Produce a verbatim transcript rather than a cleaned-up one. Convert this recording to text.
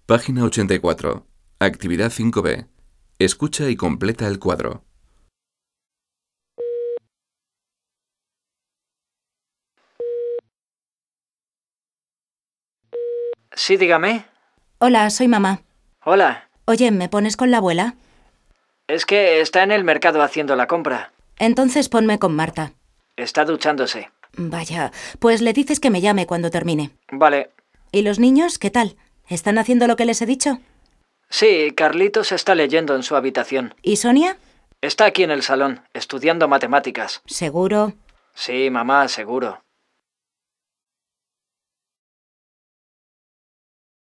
Página ochenta y cuatro. Actividad cinco B. Escucha y completa el cuadro. Sí, dígame. Hola, soy mamá. Hola. Oye, ¿me pones con la abuela? Es que está en el mercado haciendo la compra. Entonces ponme con Marta. Está duchándose. Vaya, pues le dices que me llame cuando termine. Vale. ¿Y los niños, qué tal? ¿Están haciendo lo que les he dicho? Sí, Carlitos está leyendo en su habitación. ¿Y Sonia? Está aquí en el salón, estudiando matemáticas. ¿Seguro? Sí, mamá, seguro.